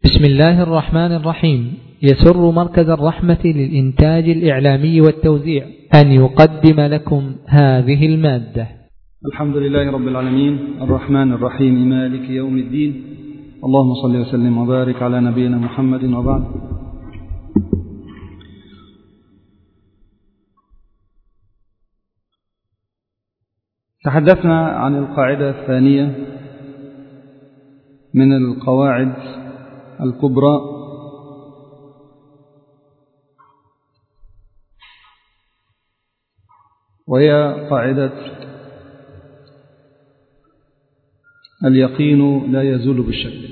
بسم الله الرحمن الرحيم. يسر مركز الرحمة للإنتاج الإعلامي والتوزيع أن يقدم لكم هذه المادة. الحمد لله رب العالمين الرحمن الرحيم مالك يوم الدين. اللهم صل وسلم وبارك على نبينا محمد وبعد. تحدثنا عن القاعدة الثانية من القواعد الكبرى، وهي قاعدة اليقين لا يزول بالشك.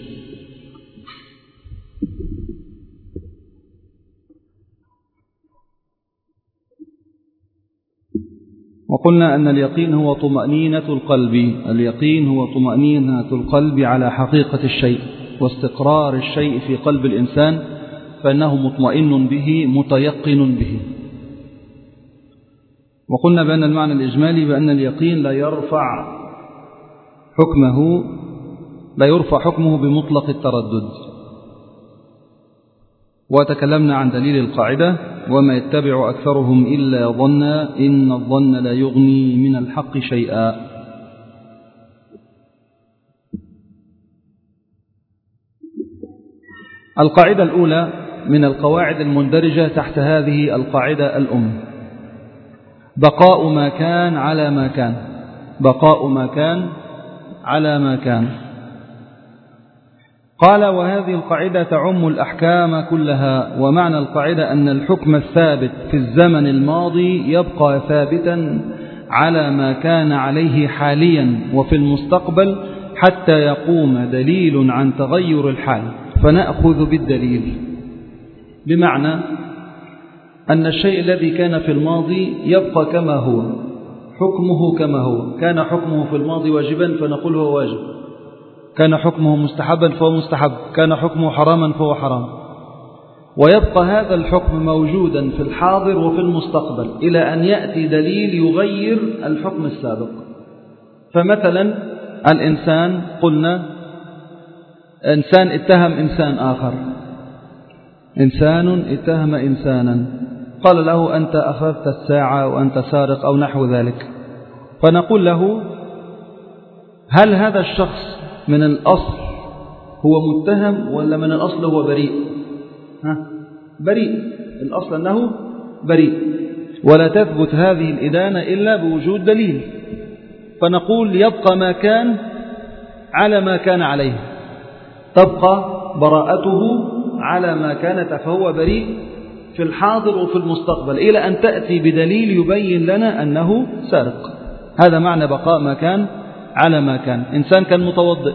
وقلنا أن اليقين هو طمأنينة القلب، اليقين هو طمأنينة القلب على حقيقة الشيء واستقرار الشيء في قلب الإنسان، فإنه مطمئن به متيقن به. وقلنا بأن المعنى الإجمالي بأن اليقين لا يرفع حكمه بمطلق التردد. وتكلمنا عن دليل القاعدة: وما يتبع أكثرهم إلا ظنا إن الظن لا يغني من الحق شيئا. القاعدة الأولى من القواعد المندرجة تحت هذه القاعدة الأم: بقاء ما كان على ما كان، بقاء ما كان على ما كان. قال: وهذه القاعدة تعم الأحكام كلها. ومعنى القاعدة أن الحكم الثابت في الزمن الماضي يبقى ثابتا على ما كان عليه حاليا وفي المستقبل حتى يقوم دليل عن تغير الحال فنأخذ بالدليل. بمعنى أن الشيء الذي كان في الماضي يبقى كما هو، حكمه كما هو. كان حكمه في الماضي واجبا فنقول هو واجب، كان حكمه مستحبا فهو مستحب، كان حكمه حراما فهو حرام. ويبقى هذا الحكم موجودا في الحاضر وفي المستقبل إلى أن يأتي دليل يغير الحكم السابق. فمثلا الإنسان، قلنا إنسان اتهم إنسان آخر، إنسان اتهم إنسانا، قال له: أنت أخذت الساعة وأنت سارق أو نحو ذلك. فنقول له: هل هذا الشخص من الأصل هو متهم ولا من الأصل هو بريء؟ بريء، الأصل أنه بريء، ولا تثبت هذه الإدانة إلا بوجود دليل. فنقول: يبقى ما كان على ما كان عليه، تبقى براءته على ما كانت، فهو بريء في الحاضر وفي المستقبل إلى أن تأتي بدليل يبين لنا أنه سارق. هذا معنى بقاء ما كان على ما كان. إنسان كان متوضئ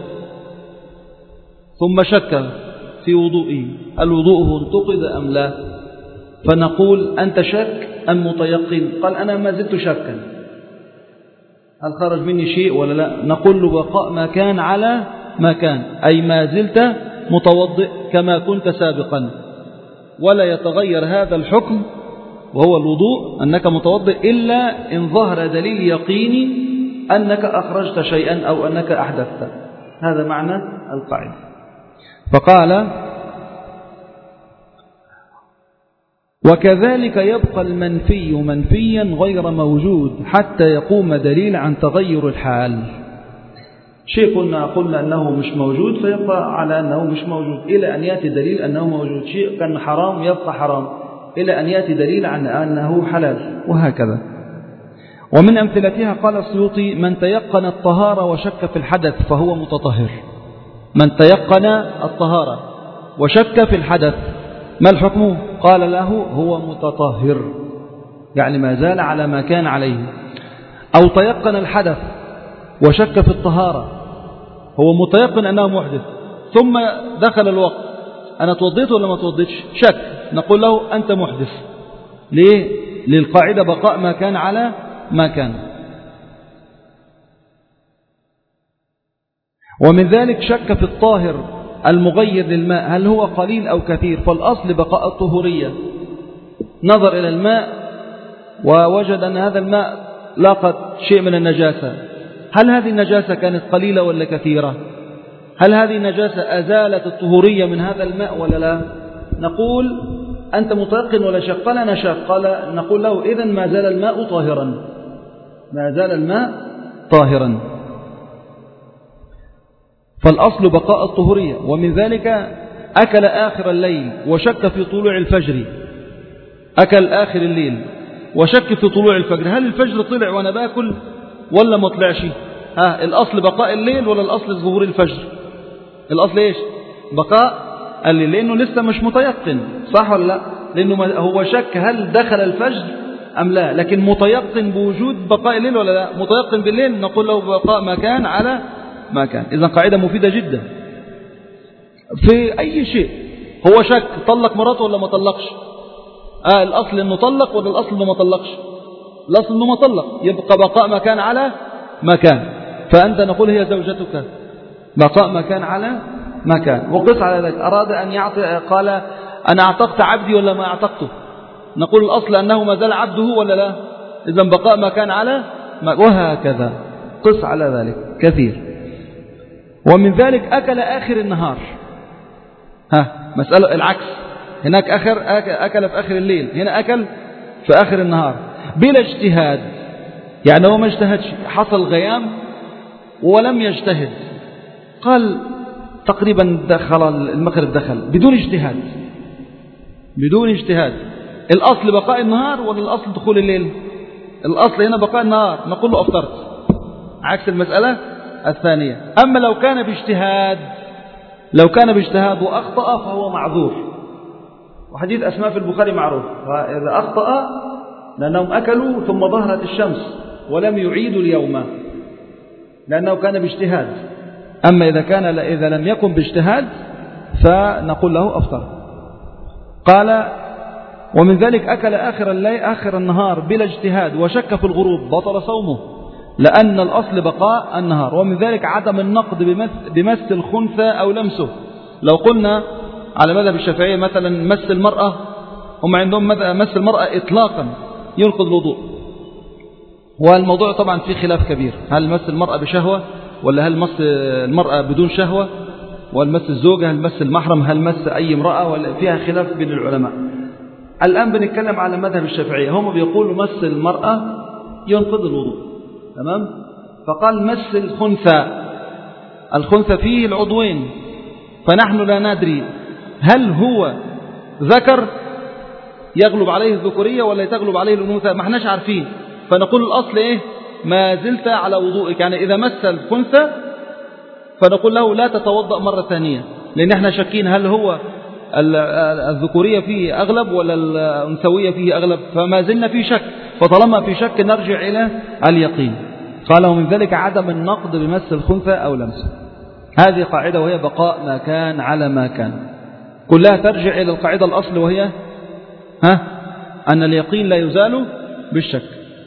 ثم شك في وضوئه، هل وضوءه انتقد أم لا؟ فنقول: أنت شك أم متيقن؟ قال: أنا ما زلت شكا، هل خرج مني شيء ولا لا؟ نقول له: بقاء ما كان على ما كان، أي ما زلت متوضئ كما كنت سابقا، ولا يتغير هذا الحكم وهو الوضوء أنك متوضئ إلا إن ظهر دليل يقيني أنك أخرجت شيئا أو أنك أحدثت. هذا معنى القاعدة. فقال: وكذلك يبقى المنفي منفيا غير موجود حتى يقوم دليل عن تغير الحال. شيء قلنا أنه مش موجود فيبقى على أنه مش موجود إلى أن يأتي دليل أنه موجود. شيء كان حرام يبقى حرام إلى أن يأتي دليل عن أنه حلال، وهكذا. ومن أمثلتها قال السيوطي: من تيقن الطهارة وشك في الحدث فهو متطهر. من تيقن الطهارة وشك في الحدث ما الحكم؟ قال له: هو متطهر، يعني ما زال على ما كان عليه. أو تيقن الحدث وشك في الطهارة، هو متيقن أنه محدث ثم دخل الوقت، أنا توضيت ولا ما توضيتش؟ شك، نقول له: أنت محدث. ليه؟ للقاعدة بقاء ما كان على ما كان. ومن ذلك شك في الطاهر المغير للماء، هل هو قليل أو كثير؟ فالأصل بقاء الطهورية. نظر إلى الماء ووجد أن هذا الماء لاقت شيء من النجاسة، هل هذه النجاسة كانت قليلة ولا كثيرة؟ هل هذه النجاسة أزالت الطهورية من هذا الماء ولا لا؟ نقول أنت متيقن ولا شك؟ قال أنا شك. قال نقول له إذن ما زال الماء طاهرا، ما زال الماء طاهرا. فالأصل بقاء الطهورية. ومن ذلك أكل آخر الليل وشك في طلوع الفجر، أكل آخر الليل وشك في طلوع الفجر، هل الفجر طلع وأنا باكل ولا ما طلعش؟ الأصل بقاء الليل ولا الأصل ظهور الفجر؟ الأصل إيش؟ بقاء الليل، لأنه لسه مش متيقن، صح ولا لا؟ لأنه هو شك هل دخل الفجر أم لا، لكن متيقن بوجود بقاء الليل ولا لا؟ متيقن بالليل نقول له بقاء ما كان على ما كان. إذن قاعدة مفيدة جدا في أي شيء. هو شك طلق مراته ولا ما طلقش؟ الأصل أنه طلق ولا الأصل أنه ما طلقش؟ الأصل أنه ما طلق، يبقى بقاء ما كان على ما كان. فأنت نقول هي زوجتك، بقاء ما كان على ما كان. وقص على ذلك، أراد أن يعطي، قال أنا أعتقت عبدي ولا ما أعتقته؟ نقول الأصل أنه ما زال عبده ولا لا؟ إذن بقاء ما كان على ما، وهكذا قص على ذلك كثير. ومن ذلك أكل آخر النهار، مسألة العكس، هناك أكل في آخر الليل، هنا أكل في آخر النهار بلا اجتهاد، يعني هو ما اجتهدش، حصل غيام ولم يجتهد، قال تقريبا دخل المغرب، دخل بدون اجتهاد، بدون اجتهاد. الأصل بقاء النهار ولا الأصل دخول الليل؟ الأصل هنا بقاء النهار، نقول له أفطرت، عكس المسألة الثانية. أما لو كان باجتهاد، لو كان باجتهاد وأخطأ فهو معذور، وحديث أسماء في البخاري معروف، إذا أخطأ لأنهم أكلوا ثم ظهرت الشمس ولم يعيدوا اليوم لأنه كان باجتهاد. أما إذا لم يكن باجتهاد فنقول له أفطر. قال ومن ذلك أكل آخر الليل آخر النهار بلا اجتهاد وشك في الغروب، بطل صومه، لأن الأصل بقاء النهار. ومن ذلك عدم النقض بمس الخنثى أو لمسه. لو قلنا على مذهب الشافعية مثلا مس المرأة، هم عندهم مس المرأة إطلاقا ينقض الوضوء، والموضوع طبعا فيه خلاف كبير، هل مس المرأة بشهوة ولا هل مس المرأة بدون شهوة، وهل مس الزوجة، هل مس المحرم، هل مس أي امرأة، ولا فيها خلاف بين العلماء. الآن بنتكلم على مذهب الشافعية، هم بيقولوا مس المرأة ينقض الوضوء، تمام. فقال مس الخنثى، الخنثى فيه العضوين، فنحن لا ندري هل هو ذكر يغلب عليه الذكورية ولا تغلب عليه الأنوثة، ما احناش عارفين. فنقول الأصل إيه؟ ما زلت على وضوئك، يعني إذا مس الخنثى فنقول له لا تتوضأ مرة ثانية، لأن احنا شاكين هل هو الذكورية فيه أغلب ولا الأنثوية فيه أغلب، فما زلنا في شك، فطالما في شك نرجع إلى اليقين. قال ومن ذلك عدم النقض بمس الخنثى أو لمسه. هذه قاعدة وهي بقاء ما كان على ما كان، كلها ترجع إلى القاعدة الأصل وهي أن اليقين لا يزال بالشك.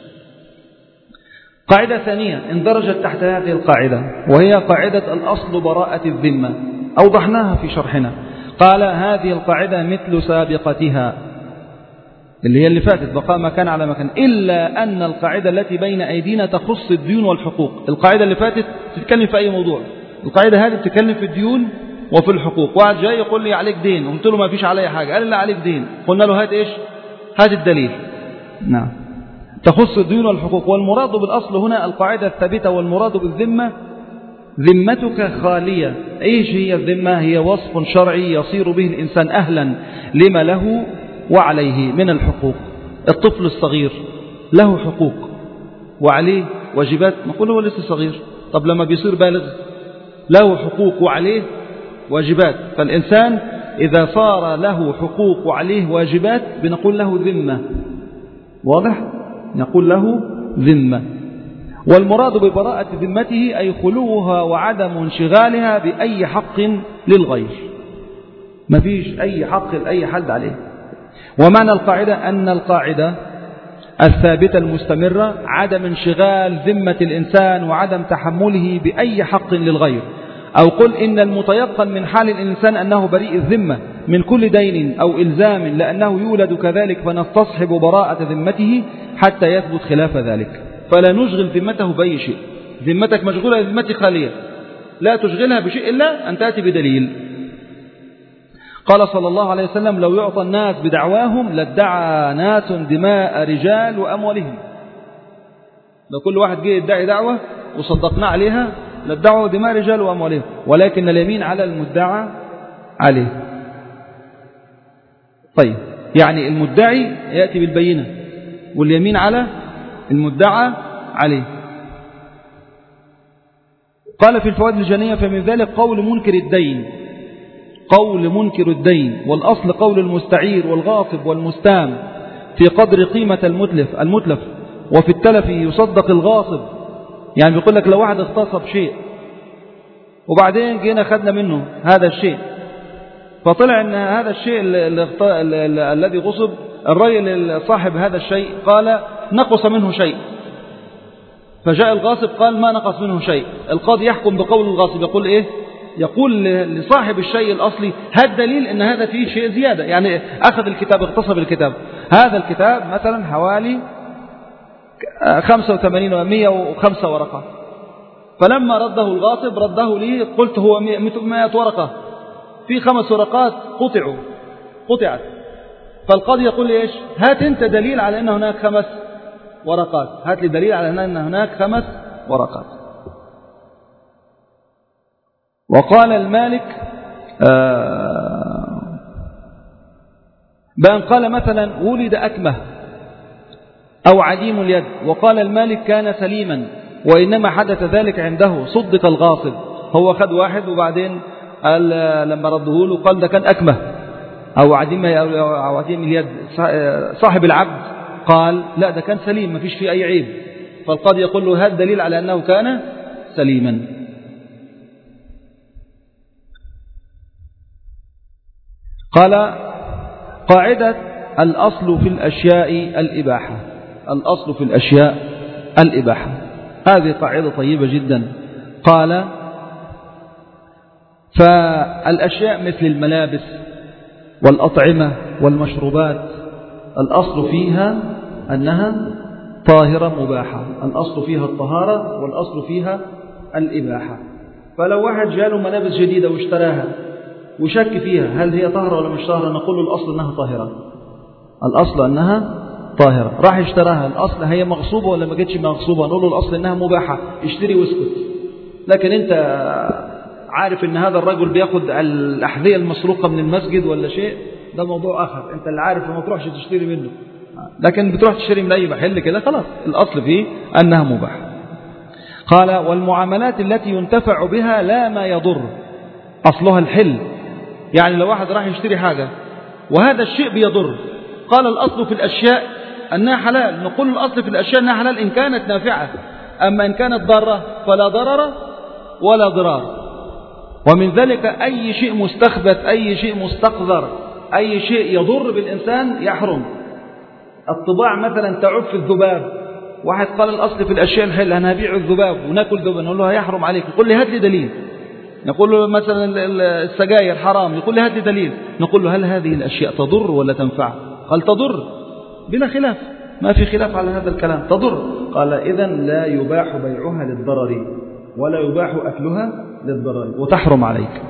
قاعدة ثانية اندرجت تحت هذه القاعدة وهي قاعدة الأصل براءة الذمة، أوضحناها في شرحنا. قال هذه القاعدة مثل سابقتها اللي هي اللي فاتت، بقاء ما كان على ما كان، إلا أن القاعدة التي بين أيدينا تخص الديون والحقوق. القاعدة اللي فاتت تتكلم في أي موضوع، القاعدة هذه تتكلم في الديون وفي الحقوق. واحد جاي يقول لي عليك دين، قلت له ما فيش علي حاجة، قال لي لا عليك دين، قلنا له هات إيش؟ هات الدليل. نعم، تخص الديون والحقوق. والمراد بالأصل هنا القاعدة الثابتة، والمراد بالذمة ذمتك خالية. إيش هي الذمة؟ هي وصف شرعي يصير به الإنسان أهلا لما له وعليه من الحقوق. الطفل الصغير له حقوق وعليه واجبات، نقول هو لسه صغير، طب لما بيصير بالغ له حقوق وعليه واجبات. فالإنسان إذا صار له حقوق وعليه واجبات بنقول له ذمة، واضح؟ نقول له ذمة. والمراد ببراءة ذمته أي خلوها وعدم انشغالها بأي حق للغير، ما فيش أي حق لأي حد عليه. ومعنى القاعدة أن القاعدة الثابتة المستمرة عدم انشغال ذمة الإنسان وعدم تحمله بأي حق للغير. أو قل إن المتيقن من حال الإنسان أنه بريء الذمة من كل دين أو إلزام لأنه يولد كذلك، فنستصحب براءة ذمته حتى يثبت خلاف ذلك، فلا نشغل ذمته بأي شيء. ذمتك مشغولة، ذمتي خالية، لا تشغلها بشيء إلا أن تأتي بدليل. قال صلى الله عليه وسلم لو يعطى الناس بدعواهم لادعى ناس دماء رجال وأموالهم. لو كل واحد جه يدعي دعوة وصدقنا عليها لادعوا دماء رجال وأموالهم، ولكن اليمين على المدعى عليه. طيب يعني المدعي يأتي بالبينة واليمين على المدعى عليه. قال في الفوائد الجنية فمن ذلك قول منكر الدين، قول منكر الدين، والأصل قول المستعير والغاصب والمستام في قدر قيمة المتلف، وفي التلف يصدق الغاصب. يعني بيقول لك لو واحد اغتصب شيء وبعدين جينا خدنا منه هذا الشيء، فطلع ان هذا الشيء الذي غصب الرجل صاحب هذا الشيء قال نقص منه شيء، فجاء الغاصب قال ما نقص منه شيء. القاضي يحكم بقول الغاصب، يقول ايه؟ يقول لصاحب الشيء الأصلي هذا دليل ان هذا فيه شيء زيادة. يعني أخذ الكتاب اغتصب الكتاب، هذا الكتاب مثلا حوالي 85 و 105 ورقة، فلما رده الغاصب رده لي قلت هو 100 ورقة، في 5 ورقات قطعت. فالقاضي يقول لي ايش؟ هات انت دليل على ان هناك 5 ورقات، هات لي دليل على ان هناك 5 ورقات. وقال المالك بأن قال مثلا ولد أكمه أو عديم اليد، وقال المالك كان سليما وإنما حدث ذلك عنده، صدق الغاصب. هو خد واحد وبعدين قال لما رده له قال ده كان أكمه أو عديم اليد. صاحب العبد قال لا ده كان سليم ما فيش فيه أي عيب، فالقاضي يقول له هذا دليل على أنه كان سليما. قال قاعدة الأصل في الأشياء الإباحة، الأصل في الأشياء الإباحة، هذه قاعدة طيبة جدا. قال فالأشياء مثل الملابس والأطعمة والمشروبات الأصل فيها أنها طاهرة مباحة، الأصل فيها الطهارة والأصل فيها الإباحة. فلو واحد جاله ملابس جديدة واشتراها وشك فيها هل هي طاهرة ولا مش طاهرة، نقول له الأصل أنها طاهرة، الأصل أنها طاهرة. راح اشتراها الأصل هي مغصوبة ولا ما جتش مغصوبة، نقول له الأصل أنها مباحة، اشتري واسكت. لكن أنت عارف أن هذا الرجل بياخد الأحذية المسروقة من المسجد ولا شيء، ده موضوع آخر، أنت اللي عارف ما تروحش تشتري منه. لكن بتروح تشتري من أي محل كده خلاص الأصل فيه أنها مباحة. قال والمعاملات التي ينتفع بها لا ما يضر، أصلها الحل. يعني لو واحد راح يشتري حاجة وهذا الشيء بيضر، قال الأصل في الأشياء أنها حلال، نقول الأصل في الأشياء أنها حلال إن كانت نافعة، أما إن كانت ضارة فلا ضرر ولا ضرار. ومن ذلك أي شيء مستخبث، أي شيء مستقذر، أي شيء يضر بالإنسان يحرم. الطباع مثلا تعف الذباب، واحد قال الأصل في الأشياء الحل أنا هبيع الذباب ونأكل ذباب، نقول له يحرم عليك، يقول لي هات لي دليل. نقول له مثلا السجاير حرام، يقول لي هات لي دليل. نقول له هل هذه الأشياء تضر ولا تنفع؟ قال تضر بلا خلاف، ما في خلاف على هذا الكلام، تضر. قال إذن لا يباح بيعها للضرر ولا يباح أكلها للضرر وتحرم عليك.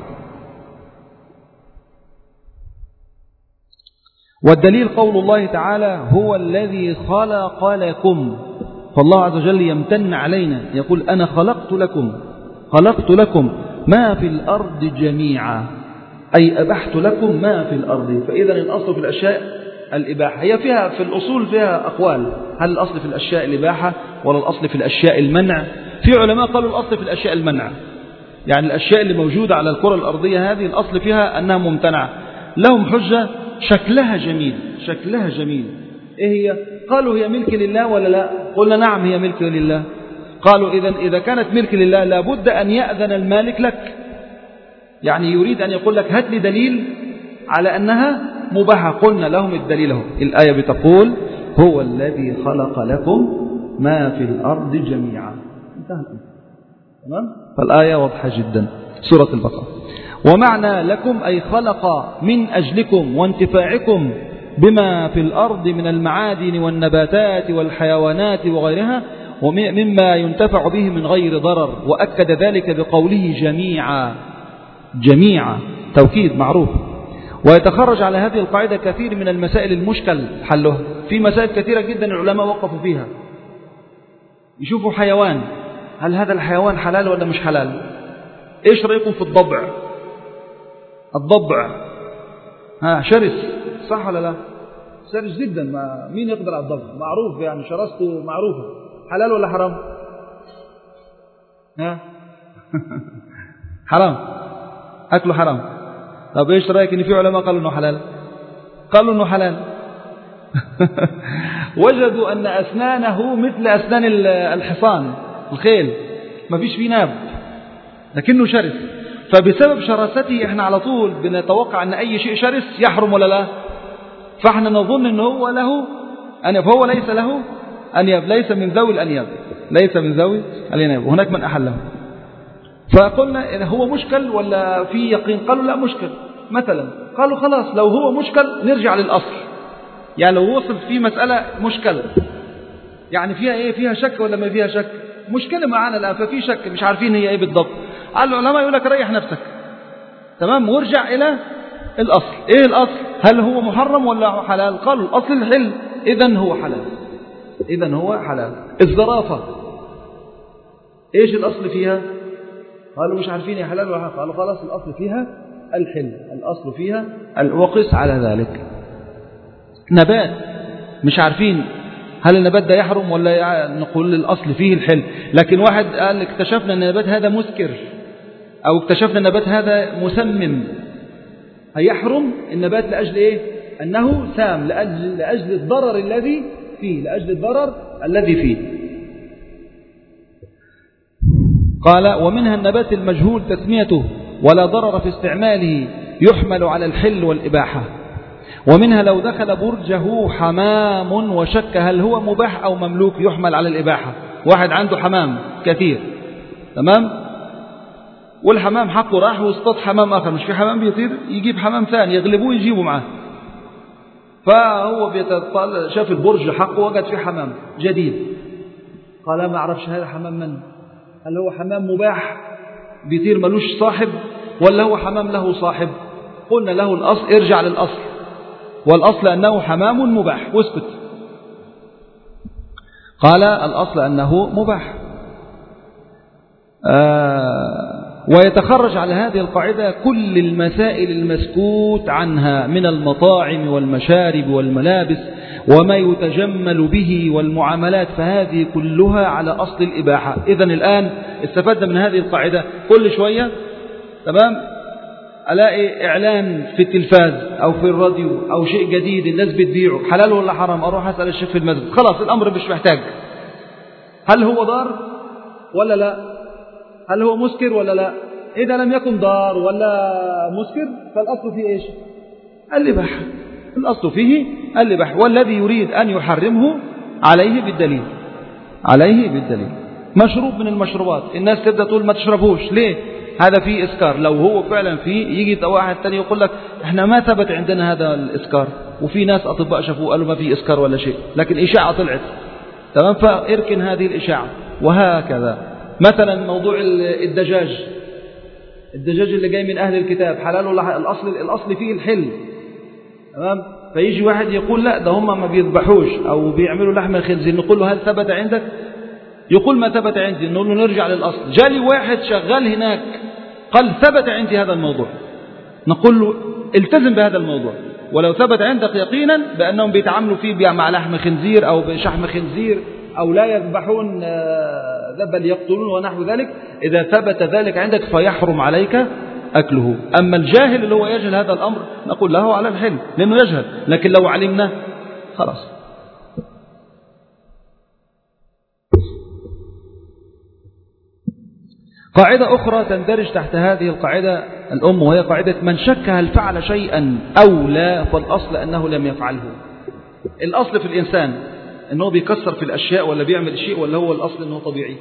والدليل قول الله تعالى هو الذي خلق لكم، فالله عز وجل يمتن علينا يقول أنا خلقت لكم ما في الأرض جميعا، أي أبحت لكم ما في الأرض. فإذا الأصل في الأشياء الإباحة. هي فيها في الأصول فيها أقوال، هل الأصل في الأشياء الإباحة ولا الأصل في الأشياء المنع؟ في علماء قالوا الأصل في الأشياء المنع، يعني الأشياء اللي موجودة على الكرة الأرضية هذه الأصل فيها أنها ممتنعة. لهم حجة شكلها جميل. إيه هي؟ قالوا هي ملك لله ولا لا؟ قلنا نعم هي ملك لله. قالوا إذا كانت ملك لله لابد أن يأذن المالك لك، يعني يريد أن يقول لك هات لي دليل على أنها مباحة. قلنا لهم الدليل اهو، الآية بتقول هو الذي خلق لكم ما في الأرض جميعا، انتهى. تمام؟ فالآية واضحة جدا، سورة البقرة. ومعنى لكم أي خلق من أجلكم وانتفاعكم بما في الأرض من المعادن والنباتات والحيوانات وغيرها، ومما ينتفع به من غير ضرر، وأكد ذلك بقوله جميعا توكيد معروف. ويتخرج على هذه القاعدة كثير من المسائل المشكل حلها. في مسائل كثيرة جدا العلماء وقفوا فيها، يشوفوا حيوان، هل هذا الحيوان حلال ولا مش حلال؟ ايش رأيكم في الضبع؟ الضبع شرس صح ولا لا؟ شرس جدا، مين يقدر على الضبع؟ معروف يعني شرسته معروفة، حلال ولا حرام؟ حرام، أكله حرام. طب ايش رأيك ان في علماء قالوا انه حلال؟ قالوا انه حلال. وجدوا ان اسنانه مثل اسنان الحصان الخيل، ما فيش فيه ناب، لكنه شرس. فبسبب شراسته احنا على طول بنتوقع ان اي شيء شرس يحرم ولا لا، فاحنا نظن انه هو له انياب، فهو ليس له انياب، ليس من ذوي الانياب، ليس من ذوي الانياب، وهناك من احله. فقلنا إن هو مشكل ولا في يقين؟ قالوا لا مشكل. مثلا قالوا خلاص لو هو مشكل نرجع للأصل، يعني لو وصل في مسألة مشكل يعني فيها ايه، فيها شك ولا ما فيها شك؟ مشكلة معانا الآن، ففي شك مش عارفين هي ايه بالضبط. العلماء يقول لك ريح نفسك تمام وارجع إلى الأصل. ايه الأصل؟ هل هو محرم ولا حلال؟ قالوا الأصل الحل، إذن هو حلال، إذن هو حلال. الزرافة ايش الأصل فيها؟ قالوا مش عارفين هي حلال ولا حرام. قالوا خلاص الأصل فيها الحل، الأصل فيها وقس على ذلك. نبات مش عارفين هل النبات ده يحرم ولا نقول الأصل فيه الحل، لكن واحد قال اكتشفنا أن النبات هذا مسكر أو اكتشفنا النبات هذا مسمم، هيحرم النبات لأجل إيه؟ أنه سام، لأجل الضرر الذي فيه، لأجل الضرر الذي فيه. قال ومنها النبات المجهول تسميته ولا ضرر في استعماله يحمل على الحل والإباحة. ومنها لو دخل برجه حمام وشك هل هو مباح أو مملوك يحمل على الإباحة. واحد عنده حمام كثير تمام، والحمام حقه راح واصطاد حمام آخر، مش في حمام بيطير يجيب حمام ثاني يغلبوه يجيبه معاه، فهو شاف البرج حقه وجد فيه حمام جديد، قال ما أعرفش هذا حمام من، هل هو حمام مباح بيطير ملوش صاحب ولا هو حمام له صاحب؟ قلنا له الأصل، ارجع للأصل، والأصل أنه حمام مباح واسكت. قال الأصل أنه مباح. ويتخرج على هذه القاعدة كل المسائل المسكوت عنها من المطاعم والمشارب والملابس وما يتجمل به والمعاملات، فهذه كلها على أصل الإباحة. إذن الآن استفدنا من هذه القاعدة. كل شوية تمام ألاقي إعلان في التلفاز أو في الراديو أو شيء جديد الناس بتبيعه، حلال ولا حرام؟ أروح أسأل الشيخ في المسجد، خلاص الأمر مش محتاج. هل هو ضار ولا لا؟ هل هو مسكر ولا لا؟ إذا لم يكن ضار ولا مسكر فالأصل فيه إيش؟ الإباحة، الأصل فيه الإباحة، والذي يريد أن يحرمه عليه بالدليل، عليه بالدليل. مشروب من المشروبات الناس تبدأ تقول ما تشربوش ليه؟ هذا فيه إسكار. لو هو فعلا فيه يجي واحد تاني يقول لك احنا ما ثبت عندنا هذا الإسكار، وفي ناس أطباء شافوه قالوا ما فيه إسكار ولا شيء، لكن إشاعة طلعت تمام، فاركن هذه الإشاعة. وهكذا مثلا موضوع الدجاج اللي جاي من أهل الكتاب حلال ولا الأصل فيه الحل تمام، فيجي واحد يقول لا ده هم ما بيذبحوش أو بيعملوا لحم الخنزير، نقول له هل ثبت عندك؟ يقول ما ثبت عندي، نقول له نرجع للأصل. جالي واحد شغال هناك قال ثبت عندي هذا الموضوع، نقول له التزم بهذا الموضوع، ولو ثبت عندك يقينا بأنهم بيتعاملوا فيه مع لحم خنزير أو بشحم خنزير أو لا يذبحون بل يقتلون ونحو ذلك، إذا ثبت ذلك عندك فيحرم عليك أكله. أما الجاهل اللي هو يجهل هذا الأمر نقول له على الحل لأنه يجهل، لكن لو علمنا خلاص. قاعدة أخرى تندرج تحت هذه القاعدة الأم، وهي قاعدة من شك هل فعل شيئا أو لا فالأصل أنه لم يفعله. الأصل في الإنسان أنه بيكسر في الأشياء ولا بيعمل شيء، ولا هو الأصل أنه طبيعي؟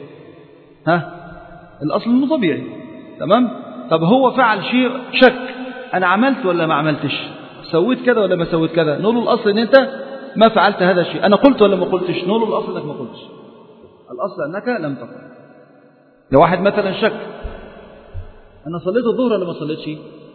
الأصل أنه طبيعي تمام. طب هو فعل شيء شك، أنا عملت ولا ما عملتش، سويت كذا ولا ما سويت كذا، نقول له الأصل أن أنت ما فعلت هذا الشيء. أنا قلت ولا ما قلتش، نقول له الأصل أنك ما قلتش. الأصل أنك لم تقل. لو واحد مثلا شك أنا صليت الظهر ولا ما صليتش،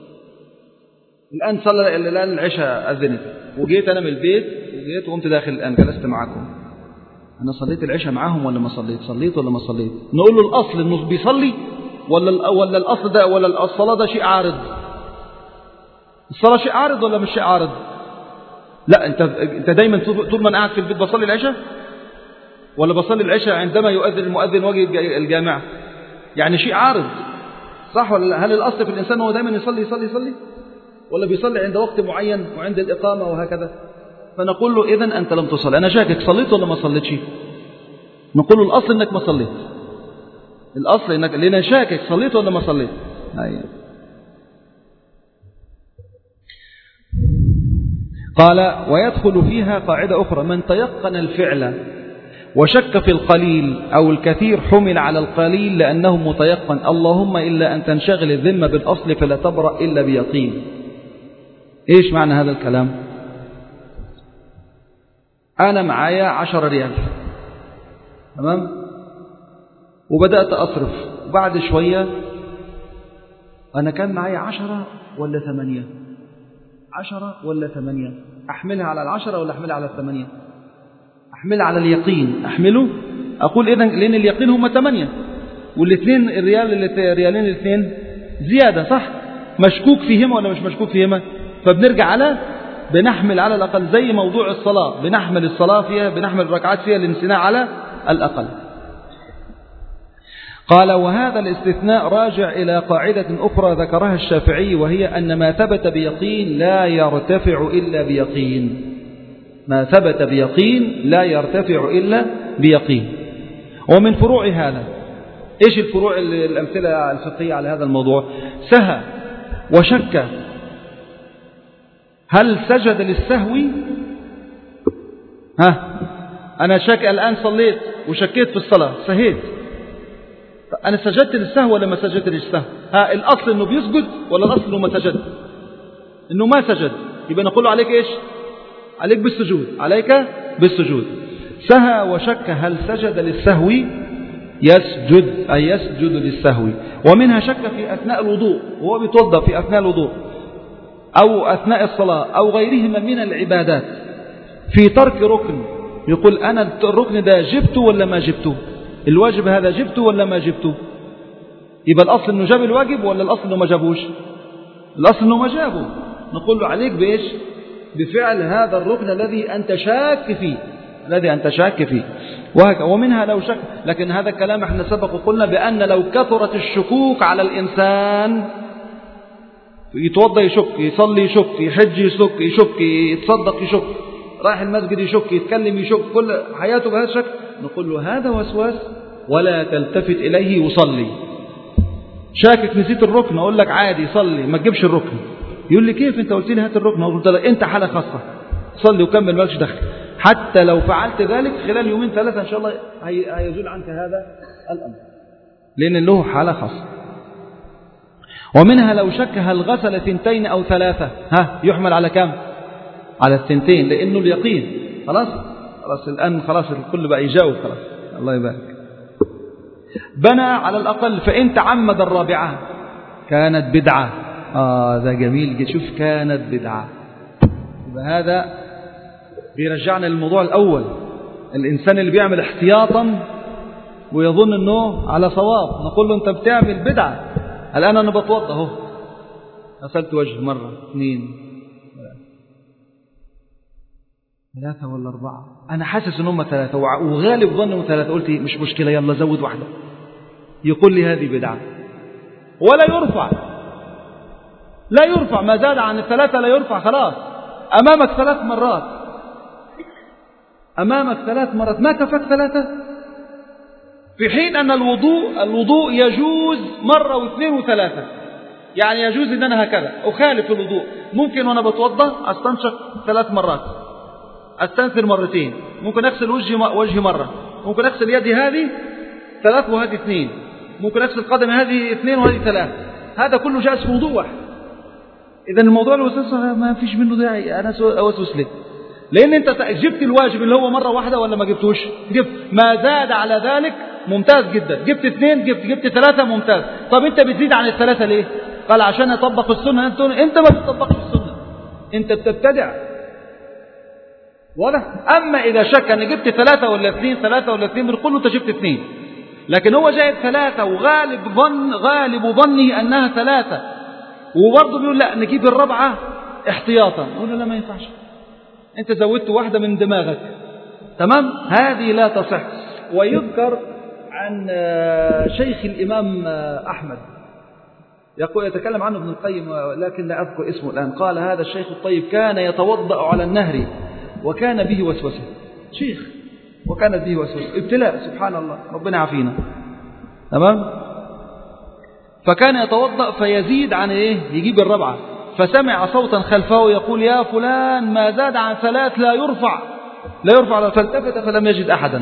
الآن العشاء أذنت وجيت أنا من البيت وجيت وقمت داخل الآن جلست معكم، أنا صليت العشاء معاهم ولا ما صليت؟ صليت ولا ما صليت؟ نقول له الأصل إنه بيصلي ولا الأصل ده ولا الصلاة ده شيء عارض؟ الصلاة شيء عارض ولا مش شيء عارض؟ لا، أنت دايما طول ما أنا قاعد في البيت بصلي العشاء، ولا بصلي العشاء عندما يؤذن المؤذن وجه الجامع؟ يعني شيء عارض، صح ولا لا؟ هل الأصل في الإنسان هو دايما يصلي ولا بيصلي عند وقت معين وعند الإقامة وهكذا؟ فنقول له إذن أنت لم تصلي، أنا شاكك صليت ولا ما صليتش؟ نقول له الأصل إنك ما صليت، الأصل إنك لنا شاكك صليت ولا ما صليت. قال ويدخل فيها قاعدة أخرى: من تيقن الفعل وشك في القليل أو الكثير حمل على القليل لأنه متيقن، اللهم إلا أن تنشغل الذمة بالأصل فلا تبرأ إلا بيقين. إيش معنى هذا الكلام؟ أنا معايا 10 ريال، تمام، وبدأت أصرف، وبعد شوية أنا كان معايا 10 ولا 8؟ 10 ولا 8؟ أحملها على 10 ولا أحملها على 8؟ أحملها على اليقين، أحمله، أقول إذن لأن اليقين هم 8 والاثنين الريالين الاثنين زيادة، صح؟ مشكوك فيهما ولا مش مشكوك فيهما؟ فبنرجع بنحمل على الأقل، زي موضوع الصلاة بنحمل الصلاة فيها، بنحمل الركعات فيها الامتناع على الأقل. قال وهذا الاستثناء راجع إلى قاعدة أخرى ذكرها الشافعي، وهي أن ما ثبت بيقين لا يرتفع إلا بيقين. ما ثبت بيقين لا يرتفع إلا بيقين. ومن فروع هذا، إيش الفروع الأمثلة الفقهية على هذا الموضوع؟ سهى وشك، هل سجد للسهو؟ أنا شك الآن صليت وشكيت في الصلاة، سهيت، أنا سجدت للسهو ولا ما سجدت للسهو؟ الأصل إنه بيسجد ولا الأصل إنه ما سجد؟ إنه ما سجد، يبقى نقول له عليك إيش؟ عليك بالسجود، عليك بالسجود. سهى وشك هل سجد للسهو؟ يسجد، أي يسجد للسهو. ومنها شك في أثناء الوضوء، وهو بيتوضأ في أثناء الوضوء أو أثناء الصلاة أو غيرهما من العبادات، في ترك ركن، يقول أنا الركن ده جبته ولا ما جبته؟ الواجب هذا جبته ولا ما جبته؟ يبقى الأصل أنه جاب الواجب ولا الأصل أنه ما جابوش؟ الأصل أنه ما جابه. نقول له عليك بإيش؟ بفعل هذا الركن الذي أنت شاك فيه، الذي أنت شاك فيه. ومنها لو شك، لكن هذا الكلام احنا سبق وقلنا بأن لو كثرت الشكوك على الإنسان، يتوضى يشك، يصلي يشك، يحج يشك، يتصدق يشك، رايح المسجد يشك، يتكلم يشك، كل حياته بهذا الشك، نقول له هذا وسواس ولا تلتفت إليه وصلي. شاكك نسيت الركن، أقول لك عادي صلي، ما تجيبش الركن. يقول لي كيف أنت قلت لي هات الركن؟ قلت له أنت حالة خاصة، صلي وكمل مالكش دخل. حتى لو فعلت ذلك خلال 2-3 إن شاء الله هيزول عنك هذا الأمر، لأن له حالة خاصة. ومنها لو شك هل غسل 2 أو 3، يحمل على كم؟ على 2، لأنه اليقين خلاص الآن خلاص الكل بقى يجاوب خلاص، الله يبارك. بنى على الأقل، فإن تعمد الرابعة كانت بدعة. ده جميل، شوف كانت بدعة، وهذا بيرجعنا للموضوع الأول، الإنسان اللي بيعمل احتياطا ويظن أنه على صواب، نقول له أنت بتعمل بدعة. الآن أنا بتوضى اهو، غسلت وجه مرة 2 3 ولا 4، أنا حاسس أن هم 3 وغالب ظنهم 3، قلت مش مشكلة يلا زود واحدة. يقول لي هذه بدعة ولا يرفع، لا يرفع، ما زاد عن 3 لا يرفع، خلاص أمامك 3 مرات، أمامك 3 مرات، ما كفاك 3؟ في حين أن الوضوء يجوز مرة و2 و3، يعني يجوز أن أنا هكذا أخالف الوضوء، ممكن وأنا بتوضى أستنشق 3 مرات، أستنثر 2 مرات، ممكن أغسل وجهي مرة، ممكن أغسل يدي هذه 3 وهذه 2، ممكن أغسل قدمي هذه 2 وهذه 3، هذا كله جائز في وضوء واحد. إذا الموضوع الوسوسة ما فيش منه داعي أنا أوسوس لك، لأن أنت جبت الواجب اللي هو مرة واحدة ولا ما جبتوش؟ جبت. ما زاد على ذلك ممتاز جدا. جبت 2، جبت 3 ممتاز. طب أنت بتزيد عن ال3 ليه؟ قال عشان أطبق السنة. أنت ما بتطبقش السنة، أنت بتبتدع. واضح؟ أما إذا شك أن جبت 3 ولا 2 بنقول له أنت جبت 2، لكن هو جايب 3 وغالب ظنه أنها 3 وبرضه بيقول لا نجيب الرابعة احتياطا. نقول له لا ما ينفعش، أنت زودت واحدة من دماغك. تمام؟ هذه لا تصح. ويذكر عن شيخ الإمام أحمد يتكلم عنه ابن القيم لكن لا أذكر اسمه الآن. قال هذا الشيخ الطيب كان يتوضأ على النهر وكان به وسوسة. شيخ وكانت به وسوسة، ابتلاء سبحان الله، ربنا يعافينا. تمام؟ فكان يتوضأ فيزيد عن يجيب الرابعة، فسمع صوتا خلفه يقول يا فلان ما زاد عن 3 لا يرفع، فالتفت فلم يجد أحدا.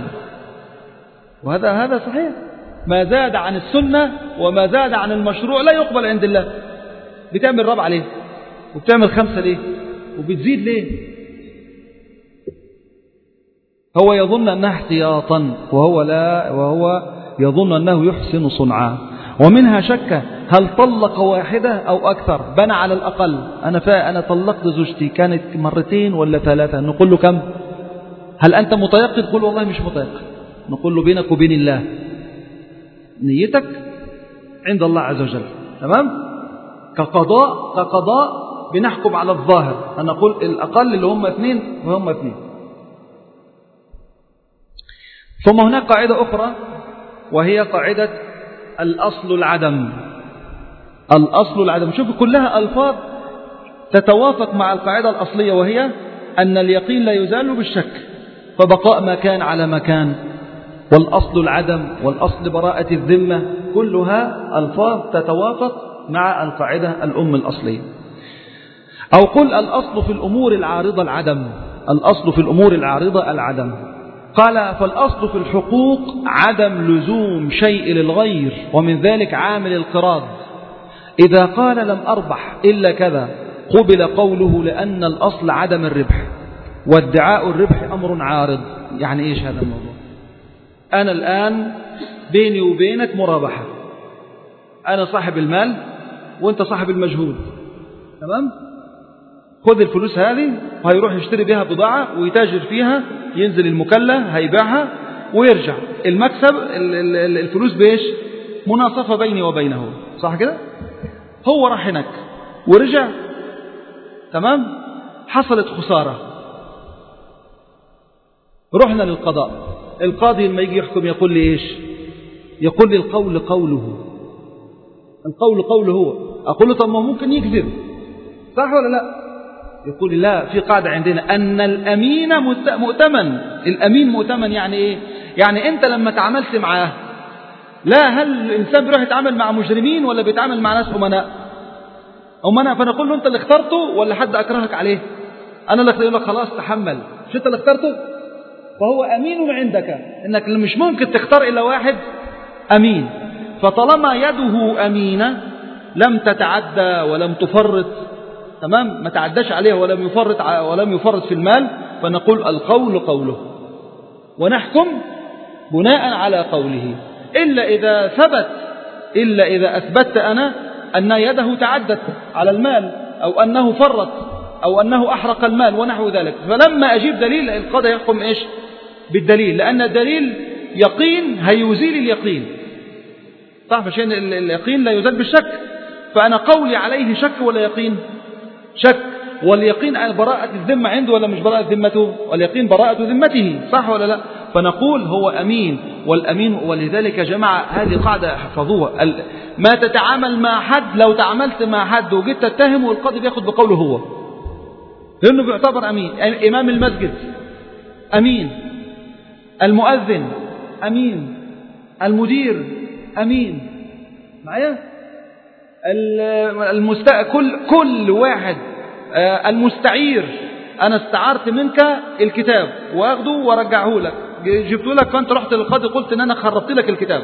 وهذا صحيح، ما زاد عن السنة وما زاد عن المشروع لا يقبل عند الله. بتعمل رابعة ليه؟ وبتعمل 5 ليه؟ وبتزيد ليه؟ هو يظن أنها احتياطا وهو يظن أنه يحسن صنعا. ومنها شك هل طلق واحدة أو أكثر، بنى على الأقل. أنا طلقت زوجتي كانت 2 ولا 3، نقول له كم؟ هل أنت متيقن؟ قل والله مش متيقن. نقول له بينك وبين الله، نيتك عند الله عز وجل. تمام؟ كقضاء بنحكم على الظاهر. أنا أقول الأقل اللي هم 2 وهم 2. ثم هناك قاعدة أخرى وهي قاعدة الأصل العدم. الأصل العدم، شوف كلها ألفاظ تتوافق مع القاعدة الأصلية، وهي أن اليقين لا يزال بالشك، فبقاء ما كان على ما كان، والأصل العدم، والأصل براءة الذمة، كلها ألفاظ تتوافق مع القاعدة الأم الأصلية. أو قل الأصل في الأمور العارضة العدم. الأصل في الأمور العارضة العدم. قال فالأصل في الحقوق عدم لزوم شيء للغير، ومن ذلك عامل القراض. إذا قال لم أربح إلا كذا قبل قوله لأن الأصل عدم الربح، وادعاء الربح أمر عارض. يعني إيش هذا الموضوع؟ أنا الآن بيني وبينك مرابحة، أنا صاحب المال وأنت صاحب المجهود. تمام؟ خذ الفلوس هذه وهيروح يشتري بها بضاعة ويتاجر فيها، ينزل المكلة هيبيعها ويرجع. المكسب الفلوس بإيش؟ مناصفة بيني وبينه، صح كده؟ هو راح هناك ورجع. تمام؟ حصلت خسارة، رحنا للقضاء. القاضي لما يجي يحكم يقول لي إيش؟ يقول لي القول قوله، القول قوله هو. أقول له طب ما ممكن يكذب، صح ولا لا؟ يقول لي لا، في قاعدة عندنا أن الأمين مؤتمن. الأمين مؤتمن يعني إيه؟ يعني أنت لما تعاملت معاه، لا هل الإنسان بيروح يتعامل مع مجرمين ولا بيتعامل مع ناس أمناء؟ فنقول له أنت اللي اخترته ولا حد أكرهك عليه؟ أنا اللي يقول لك خلاص تحمل، مش أنت اللي اخترته؟ فهو أمين عندك، إنك مش ممكن تختار إلا واحد أمين. فطالما يده أمينة لم تتعدى ولم تفرط، تمام، ما تعداش عليه ولم يفرط في المال، فنقول القول قوله ونحكم بناء على قوله، إلا إذا أثبت أنا أن يده تعدت على المال أو أنه فرط أو أنه أحرق المال ونحو ذلك. فلما أجيب دليل القاضي يحكم إيش؟ بالدليل، لأن الدليل يقين هيزيل اليقين، صح؟ فشين اليقين لا يزال بالشك، فأنا قولي عليه شك ولا يقين؟ شك. واليقين عن براءة الذمة عنده ولا مش براءة ذمته؟ واليقين براءة ذمته، صح ولا لا؟ فنقول هو أمين. والأمين، ولذلك يا جماعة هذه قاعدة احفظوها، ما تتعامل مع حد، لو تعاملت مع حد وجيت تتهم والقاضي بياخد بقوله هو، لأنه بيعتبر أمين. إمام المسجد أمين، المؤذن أمين، المدير أمين، معايا؟ كل واحد. المستعير، أنا استعرت منك الكتاب وأخده ورجعه لك، جبته لك، فأنت رحت للقاضي قلت إن أنا خربت لك الكتاب.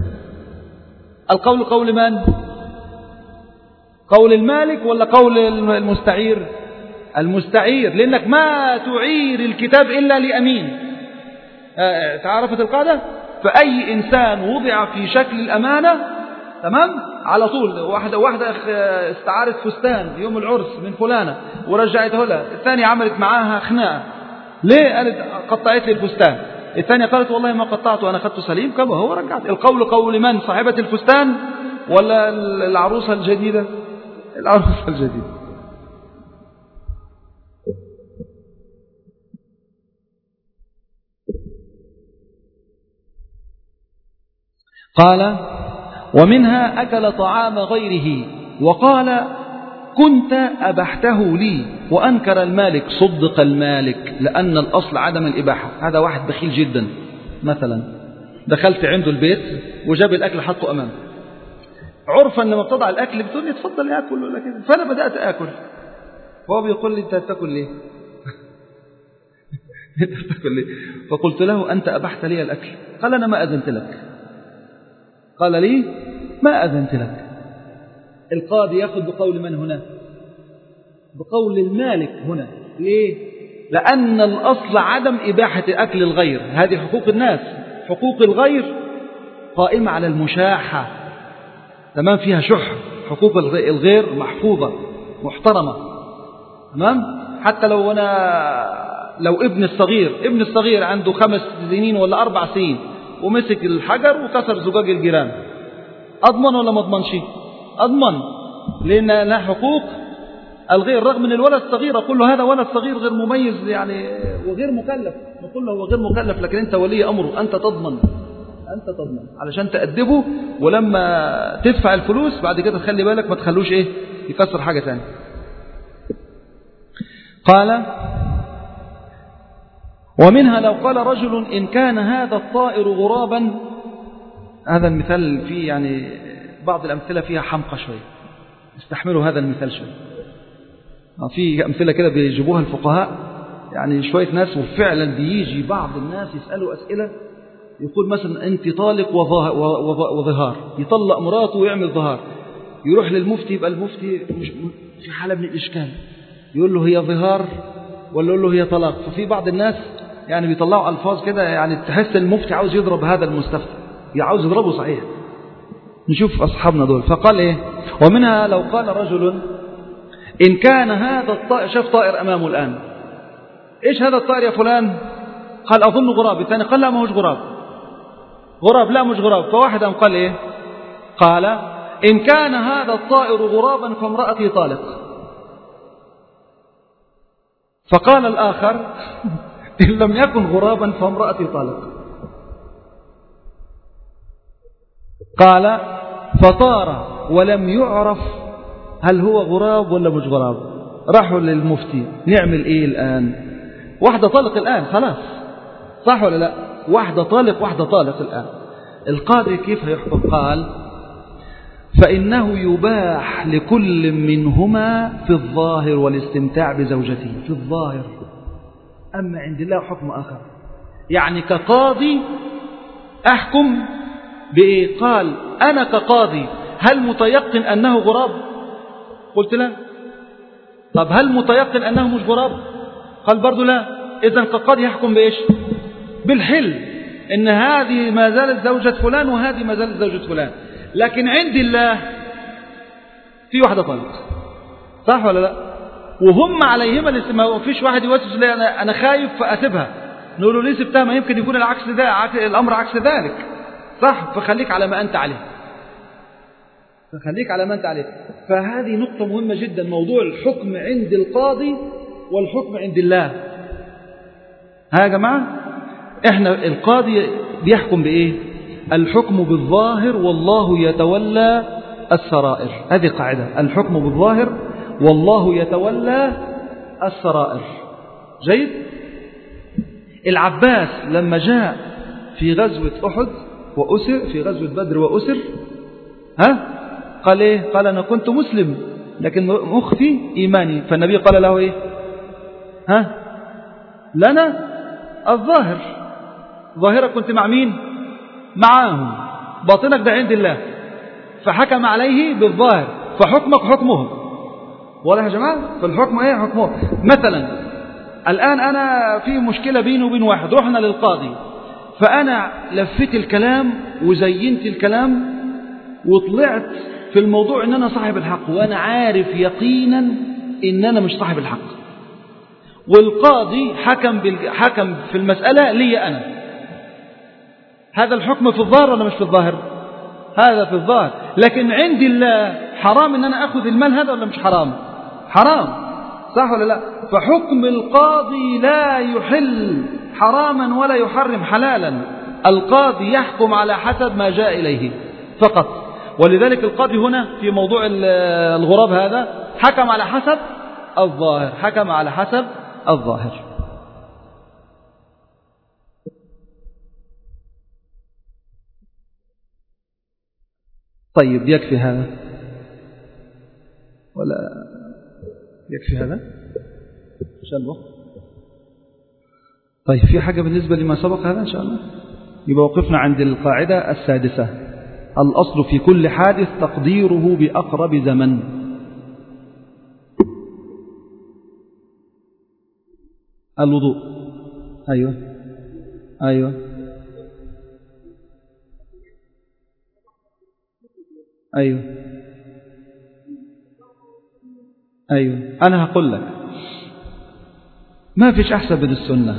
القول قول من؟ قول المالك ولا قول المستعير؟ المستعير، لأنك ما تعير الكتاب إلا لأمين. تعرفت القاعدة؟ فأي إنسان وضع في شكل الأمانة تمام على طول. واحدة استعارت فستان يوم العرس من فلانة ورجعته لها، الثانية عملت معاها خناقة. ليه؟ قالت قطعت لي الفستان. الثانية قالت والله ما قطعته أنا أخذته سليم كما هو رجعت. القول قول من؟ صاحبة الفستان ولا العروسة الجديدة؟ العروسة الجديدة. قال ومنها أكل طعام غيره وقال كنت أبحته لي، وأنكر المالك صدق المالك لأن الأصل عدم الإباحة. هذا واحد بخيل جدا، مثلا دخلت عنده البيت وجاب الأكل حطه أمامه، عرفا لما بتضع الأكل بتقول لي تفضل يأكل ولا كده، فأنا بدأت أكل، فهو بيقول لي أنت تأكل ليه؟ فقلت له أنت أبحت لي الأكل. قال أنا ما أذنت لك. قال لي ما أذنت لك. القاضي يأخذ بقول من هنا؟ بقول المالك هنا. ليه؟ لأن الأصل عدم إباحة أكل الغير. هذه حقوق الناس، حقوق الغير قائمة على المشاحة، تمام، فيها شح. حقوق الغير محفوظة محترمة، تمام. حتى لو ابن الصغير عنده 5 سنين ولا 4 سنين ومسك الحجر وكسر زجاج الجيران، أضمن ولا ما أضمنش؟ أضمن، لأن لها حقوق الغير، رغم من الولد الصغير. أقول له هذا ولد صغير غير مميز يعني وغير مكلف، نقول له هو غير مكلف، لكن أنت ولي أمره، أنت تضمن علشان تأدبه، ولما تدفع الفلوس بعد كده تخلي بالك ما تخلوش يكسر حاجة ثانية. قال ومنها لو قال رجل إن كان هذا الطائر غرابا. هذا المثال فيه يعني بعض الأمثلة فيها حمقى شوية، استحملوا هذا المثال شوية. في أمثلة كده بيجيبوها الفقهاء، يعني شوية ناس، وفعلا بيجي بعض الناس يسألوا أسئلة، يقول مثلا أنت طالق وظهار، يطلق مراته ويعمل ظهار، يروح للمفتي، يبقى المفتي في حالة من الإشكال، يقول له هي ظهار ولا يقول له هي طلاق. ففي بعض الناس يعني بيطلعوا ألفاظ كده يعني تحس المفتي عاوز يضرب هذا المستفتي، عاوز يضربه صحيح. نشوف أصحابنا دول. فقال ومنها لو قال رجل إن كان هذا الطائر، شاف طائر أمامه الآن، إيش هذا الطائر يا فلان؟ قال أظن غراب. الثاني قال لا ما هوش غراب. لا مش غراب. فواحد قال قال إن كان هذا الطائر غرابا فامرأتي طالق. فقال الآخر إن لم يكن غرابا فامرأتي طالق. قال فطار ولم يعرف هل هو غراب ولا مش غراب. راحوا للمفتي، نعمل الآن؟ واحدة طالق الآن خلاص، صح ولا لا؟ واحدة طالق الآن. القاضي كيف هيحكم؟ قال فإنه يباح لكل منهما في الظاهر والاستمتاع بزوجته في الظاهر، أما عند الله حكم آخر. يعني كقاضي أحكم بإيه؟ قال أنا كقاضي هل متيقن أنه غراب؟ قلت لا. طب هل متيقن أنه مش غراب؟ قال برضو لا. إذن كقاضي يحكم بإيش؟ بالحل، إن هذه ما زالت زوجة فلان وهذه ما زالت زوجة فلان. لكن عند الله في واحدة طلق، صح ولا لا؟ وهم عليهما ما فيش واحد يوسوس لي أنا خايف فأسيبها، نقول له ليه سبتها؟ ما يمكن يكون العكس ده، الأمر عكس ذلك، صح؟ فخليك على ما أنت عليه، فهذه نقطة مهمة جدا، موضوع الحكم عند القاضي والحكم عند الله. ها يا جماعة، احنا القاضي بيحكم بإيه؟ الحكم بالظاهر والله يتولى السرائر. هذه قاعدة، الحكم بالظاهر والله يتولى السرائر. جيد. العباس لما جاء في غزوة أحد وأسر، في غزوة بدر وأسر، قال قال أنا كنت مسلم لكن مخفي إيماني. فالنبي قال له لنا الظاهر، ظاهرك كنت مع مين؟ معاهم، باطنك ده عند الله، فحكم عليه بالظاهر، فحكمك حكمهم. واضح يا جماعة؟ فالحكم ايه؟ حكمه. مثلا الآن أنا في مشكلة بيني وبين واحد، رحنا للقاضي، فأنا لفت الكلام وزينت الكلام وطلعت في الموضوع إن أنا صاحب الحق، وأنا عارف يقينا إن أنا مش صاحب الحق، والقاضي حكم في المسألة لي أنا. هذا الحكم في الظاهر ولا مش في الظاهر؟ هذا في الظاهر. لكن عند الله حرام إن أنا أخذ المال هذا ولا مش حرام؟ حرام، صح ولا لا؟ فحكم القاضي لا يحل حراما ولا يحرم حلالا. القاضي يحكم على حسب ما جاء إليه فقط. ولذلك القاضي هنا في موضوع الغراب هذا حكم على حسب الظاهر، حكم على حسب الظاهر. طيب يكفي هذا ولا يكفي هذا إن شاء الله؟ طيب في حاجة بالنسبة لما سبق هذا إن شاء الله؟ يبقى وقفنا عند القاعدة السادسة: الأصل في كل حادث تقديره بأقرب زمن. الوضوء. أيوة أيوة أيوة أيوة. أنا هقول لك ما فيش أحسن من السنة،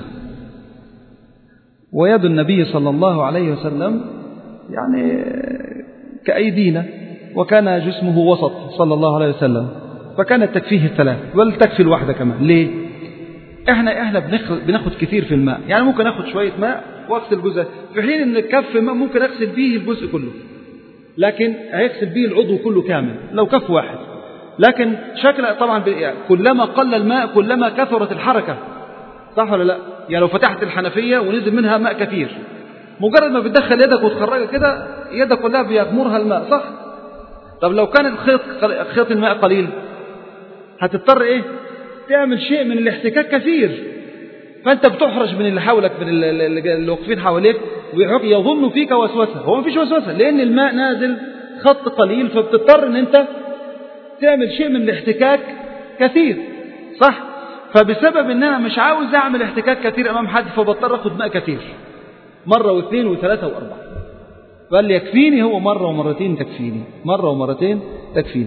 ويد النبي صلى الله عليه وسلم يعني كأيدينا، وكان جسمه وسط صلى الله عليه وسلم، فكانت تكفيه الثلاث بل تكفي الواحدة كمان. ليه؟ احنا بناخد كثير في الماء، يعني ممكن اخد شوية ماء واغسل جزء، في حين ان الكف ماء ممكن اغسل به الجزء كله، لكن هيغسل به العضو كله كامل لو كف واحد. لكن شكل طبعا كلما قل الماء كلما كثرت الحركة، صح ولا لا؟ يعني لو فتحت الحنفية ونزل منها ماء كثير، مجرد ما بتدخل يدك وتخرجها كده يدك كلها بيغمرها الماء، صح؟ طب لو كان خيط الماء قليل هتضطر ايه؟ تعمل شيء من الاحتكاك كثير، فانت بتحرج من اللي حولك، من اللي واقفين حواليك، ويظن فيك وسوسة. هو ما فيش وسوسة، لان الماء نازل خط قليل، فبتضطر ان انت تعمل شيء من الاحتكاك كثير، صح؟ فبسبب ان انا مش عاوز اعمل احتكاك كثير امام حد، فبضطر اخد ماء كثير، مرة واثنين وثلاثة واربعة. فقال لي يكفيني هو مرة ومرتين تكفيني، مرة ومرتين تكفيني.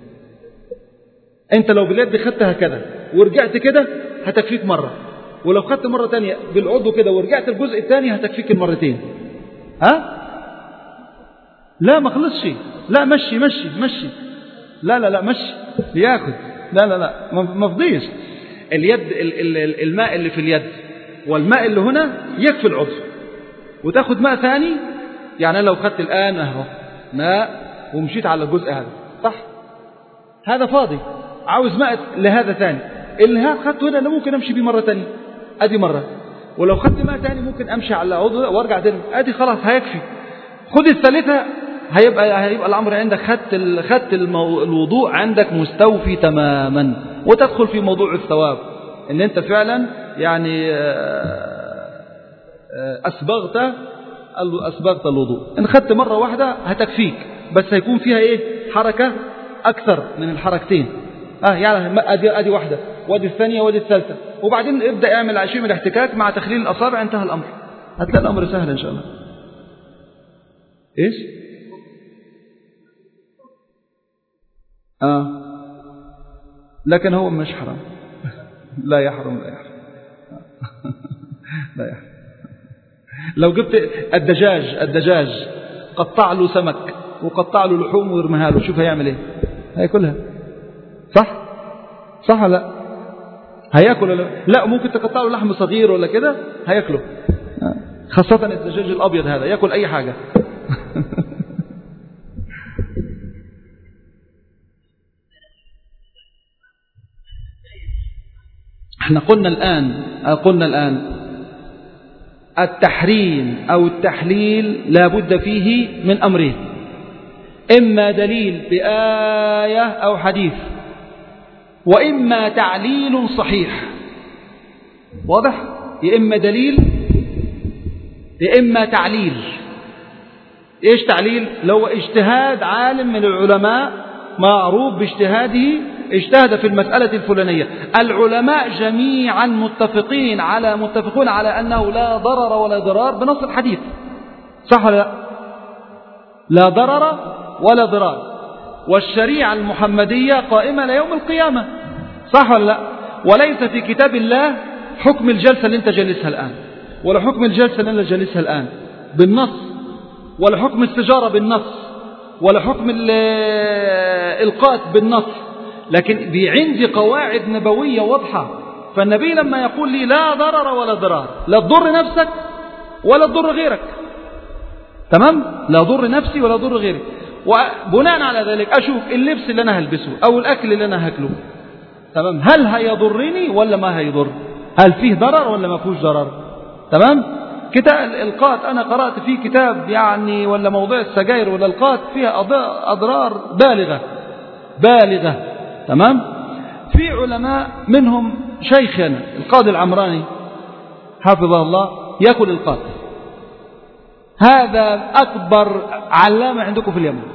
انت لو باليد خدتها كده ورجعت كده هتكفيك مرة، ولو خدت مرة تانية بالعضو كده ورجعت الجزء الثاني هتكفيك المرتين. ها؟ لا ما خلصش، لا مشي مشي مشي، لا لا لا مشي ياخد، لا لا لا ما فضيش. اليد الماء اللي في اليد والماء اللي هنا يكفي العضو، وتاخد ماء ثاني. يعني لو خدت الآن اهو ماء ومشيت على الجزء هذا، صح؟ هذا فاضي، عاوز ماء لهذا ثاني، اللي خدته هنا أنا ممكن أمشي بيه مرة ثانية، أدي مرة. ولو خدت ماء ثاني ممكن أمشي على العضو وارجع تاني، أدي خلاص هيكفي. خد الثالثة، هيبقى الأمر عندك خدت الوضوء عندك مستوفي تماما، وتدخل في موضوع الثواب، إن أنت فعلا يعني أسبغت الوضوء. إن خدت مرة واحدة هتكفيك، بس هيكون فيها إيه؟ حركة أكثر من الحركتين. يعني أدي واحدة وادي الثانية وادي الثالثة، وبعدين ابدأ اعمل شيء من الاحتكاك مع تخليل الأصابع، انتهى الأمر. هتلاقي الأمر سهل إن شاء الله. إيش؟ لكن هو مش حرام. لا يحرم لا يحرم لا يحرم. لو جبت الدجاج قطع له سمك وقطع له لحوم ويرميها له، شوف هيعمل ايه؟ هياكلها، صح ولا لا؟ هياكل ولا لا؟ ممكن تقطع له لحم صغير ولا كده هياكله، خاصة الدجاج الأبيض هذا ياكل أي حاجة. احنا قلنا الآن التحريم أو التحليل لا بد فيه من أمرين: إما دليل بآية أو حديث، وإما تعليل صحيح. واضح؟ يا إما دليل يا إما تعليل. إيش تعليل؟ لو اجتهاد عالم من العلماء معروف باجتهاده اجتهد في المسألة الفلانية. العلماء جميعا متفقون على أنه لا ضرر ولا ضرار بنص الحديث، صح ولا لا؟ لا ضرر ولا ضرار، والشريعة المحمدية قائمة ليوم القيامة، صح ولا لا؟ وليس في كتاب الله حكم الجلسة اللي انت جالسها الآن، ولا حكم الجلسة اللي انا جالسها الآن بالنص، ولا حكم السجارة بالنص، ولا حكم الإلقاط بالنص، لكن عندي قواعد نبوية واضحة. فالنبي لما يقول لي لا ضرر ولا ضرار، لا تضر نفسك ولا تضر غيرك، تمام؟ لا ضر نفسي ولا ضر غيري. وبناء على ذلك أشوف اللبس اللي أنا هلبسه أو الأكل اللي أنا هاكله، تمام، هل هيضرني ولا ما هيضر؟ هل فيه ضرر ولا ما فيهوش ضرر؟ تمام؟ كتاب الإلقاط أنا قرأت فيه كتاب يعني، ولا موضوع السجاير ولا الإلقاط فيها أضرار بالغة، تمام؟ في علماء منهم شيخنا القاضي العمراني حفظه الله يأكل الإلقاط، هذا أكبر علامة عندكم في اليمن،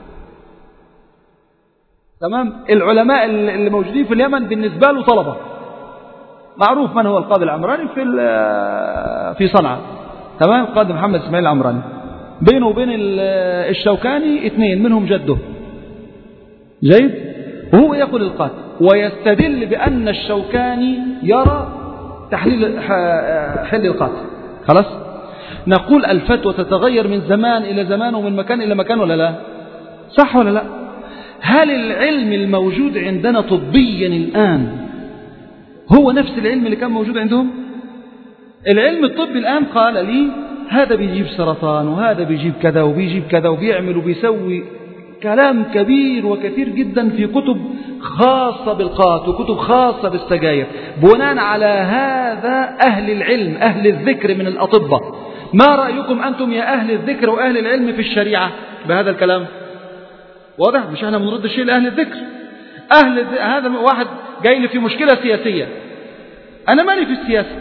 تمام؟ العلماء اللي موجودين في اليمن بالنسبة له طلبة، معروف من هو القاضي العمراني في صنعاء، تمام؟ القاضي محمد اسماعيل العمراني، بينه وبين الشوكاني 2 منهم جده، جيد؟ وهو يأكل القات ويستدل بأن الشوكاني يرى تحليل حل القات. خلاص، نقول الفتوى تتغير من زمان إلى زمان ومن مكان إلى مكان ولا لا؟ صح ولا لا؟ هل العلم الموجود عندنا طبيا الآن هو نفس العلم اللي كان موجود عندهم؟ العلم الطبي الآن قال لي هذا بيجيب سرطان وهذا بيجيب كذا وبيجيب كذا وبيعمل وبيسوي، كلام كبير وكثير جدا في كتب خاصة بالقات وكتب خاصة بالسجاير. بناء على هذا أهل العلم أهل الذكر من الأطباء، ما رأيكم أنتم يا أهل الذكر وأهل العلم في الشريعة بهذا الكلام؟ واضح؟ مش احنا بنرد الشيء لأهل الذكر. هذا واحد جاي لي في مشكلة سياسية، أنا مالي في السياسة،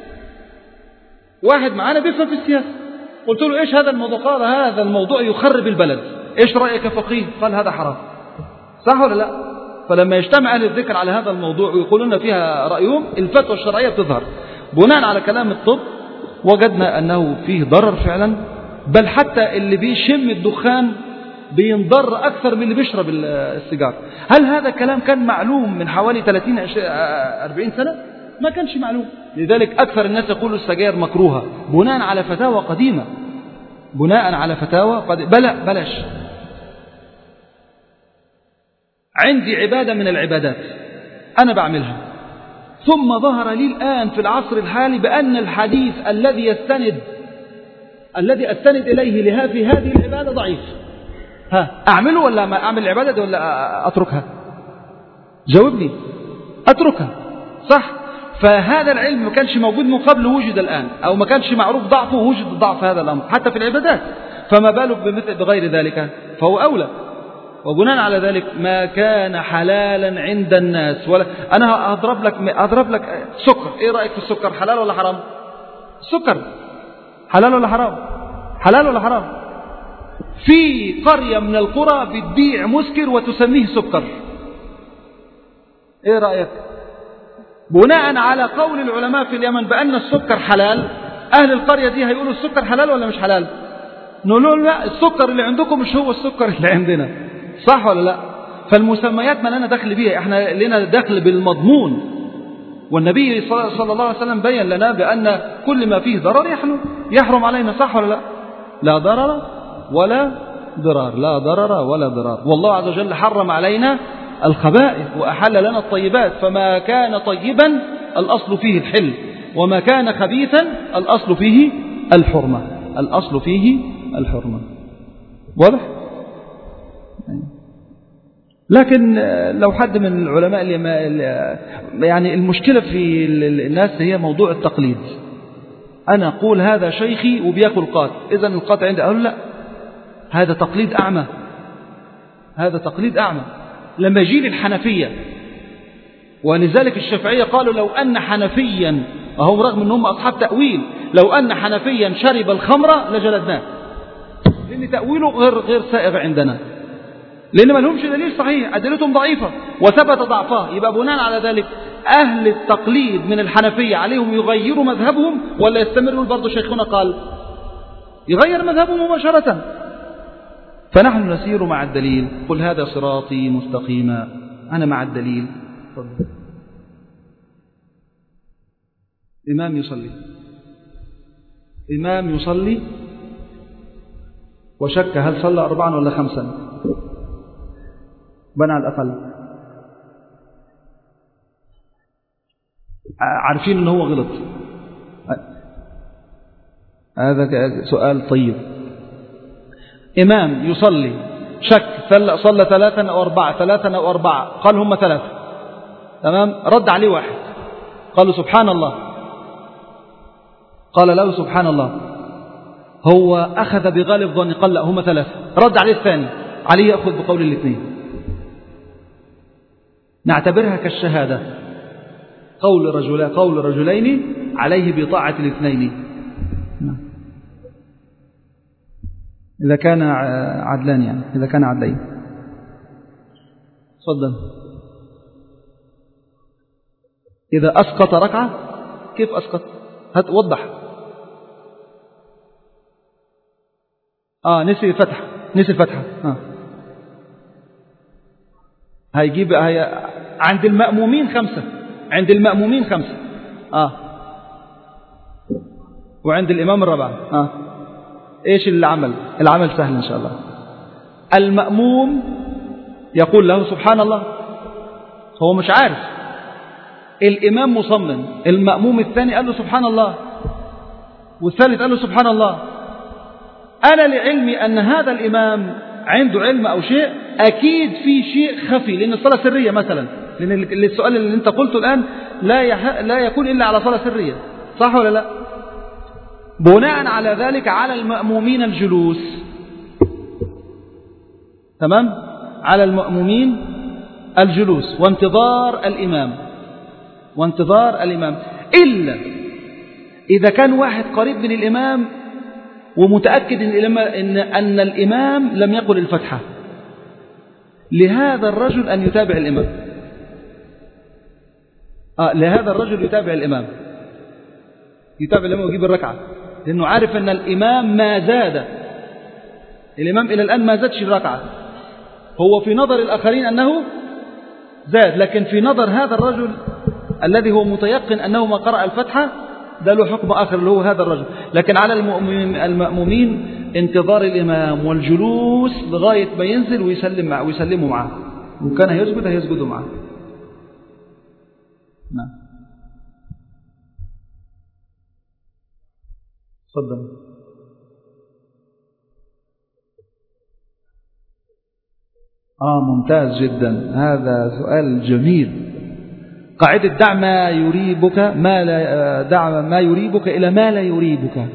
واحد معانا بيفهم في السياسة، قلت له إيش هذا الموضوع؟ قال هذا الموضوع يخرب البلد، إيش رأيك فقيه؟ قال هذا حرام، صح ولا لا؟ فلما يجتمع أهل الذكر على هذا الموضوع ويقولون فيها رأيهم، الفتوى الشرعية بتظهر بناء على كلام الطب. وجدنا أنه فيه ضرر فعلا، بل حتى اللي بيشم الدخان بينضر أكثر من اللي بيشرب السيجار. هل هذا كلام كان معلوم من حوالي 30-40 سنة؟ ما كانش معلوم. لذلك أكثر الناس يقولوا السجاير مكروهة بناء على فتاوى قديمة، بلاش. عندي عبادة من العبادات أنا بعملها، ثم ظهر لي الآن في العصر الحالي بأن الحديث الذي أستند إليه في هذه العبادة ضعيف. أعمله ولا ما أعمل العبادة ولا أتركها؟ جاوبني. أتركها، صح؟ فهذا العلم ما كانش موجود من قبل وجد الآن، أو ما كانش معروف ضعفه وجد ضعف هذا الأمر حتى في العبادات، فما بالك بغير ذلك؟ فهو أولى. وبناء على ذلك ما كان حلالا عند الناس أنا أضرب لك سكر. إيه رأيك في السكر؟ حلال ولا حرام؟ السكر حلال ولا حرام؟ حلال ولا حرام؟ في قرية من القرى بتبيع مسكر وتسميه سكر، إيه رأيك؟ بناء على قول العلماء في اليمن بأن السكر حلال، أهل القرية دي هيقولوا السكر حلال ولا مش حلال؟ نقول لا، السكر اللي عندكم مش هو السكر اللي عندنا، صح ولا لا؟ فالمسميات ما لنا دخل بيها، احنا لنا دخل بالمضمون. والنبي صلى الله عليه وسلم بين لنا بأن كل ما فيه ضرر يحرم علينا، صح ولا لا؟ لا ضرر ولا ضرار، لا ضرر ولا ضرار. والله عز وجل حرم علينا الخبائث وأحل لنا الطيبات، فما كان طيبا الأصل فيه الحل، وما كان خبيثا الأصل فيه الحرمة، الأصل فيه الحرمة. واضح؟ لكن لو حد من العلماء يعني المشكلة في الناس هي موضوع التقليد. أنا أقول هذا شيخي وبيأكل قات، إذن القات عندي، أقول لا، هذا تقليد أعمى، هذا تقليد أعمى. لما يجي لي الحنفية، ولذلك الشافعية قالوا لو أن حنفيا، وهم رغم أنهم أصحاب تأويل، لو أن حنفيا شرب الخمر لجلدناه، لأن تأويله غير سائغ عندنا. لأن ما لهمش دليل صحيح، أدلتهم ضعيفة وثبت ضعفها. يبقى بناء على ذلك أهل التقليد من الحنفية عليهم يغيروا مذهبهم ولا يستمروا؟ برضو شيخنا قال يغير مذهبهم مباشرة. فنحن نسير مع الدليل. قل هذا صراطي مستقيما، أنا مع الدليل. إمام يصلي وشك هل صلى 4 ولا 5، بنى على الأقل عارفين أنه هو غلط. هذا سؤال طيب. إمام يصلي شك صلى 3 أو 4، 3 أو 4، قال هم 3، تمام. رد عليه واحد قال له سبحان الله، قال له سبحان الله، هو أخذ بغالب ظن، قال لا هم 3. رد عليه الثاني، عليه يأخذ بقول الاثنين. نعتبرها كالشهادة، قول رجلين عليه بطاعة الاثنين إذا كان عدلان، يعني إذا كان عدلين. تفضل. إذا أسقط ركعة، كيف أسقط؟ هتوضح. نسي الفتحة. هيجيب عند المأمومين 5، وعند الإمام الرابع إيش العمل سهل إن شاء الله. المأموم يقول له سبحان الله، هو مش عارف، الإمام مصمم، المأموم الثاني قال له سبحان الله، والثالث قال له سبحان الله. أنا لعلمي أن هذا الإمام عنده علم أو شيء، أكيد في شيء خفي، لأن الصلاة سرية مثلا، لأن السؤال اللي أنت قلته الآن لا يكون إلا على صلاة سرية، صح ولا لا؟ بناء على ذلك على المأمومين الجلوس، تمام، على المأمومين الجلوس وانتظار الإمام، إلا إذا كان واحد قريب من الإمام ومتأكد أن الإمام لم يقل الفتحة، لهذا الرجل أن يتابع الإمام. لهذا الرجل يتابع الإمام ويجيب الركعة، لأنه عارف أن الإمام ما زاد، الإمام إلى الآن ما زادش الركعة، هو في نظر الآخرين أنه زاد، لكن في نظر هذا الرجل الذي هو متيقن أنه ما قرأ الفتحة ده له حكم آخر اللي هو هذا الرجل. لكن على المأمومين انتظار الإمام والجلوس لغاية ما ينزل ويسلموا معه، وكان هيسجدوا معه. نعم. تفضل. ممتاز جدا، هذا سؤال جميل. قاعدة دع ما يريبك إلى ما لا يريبك،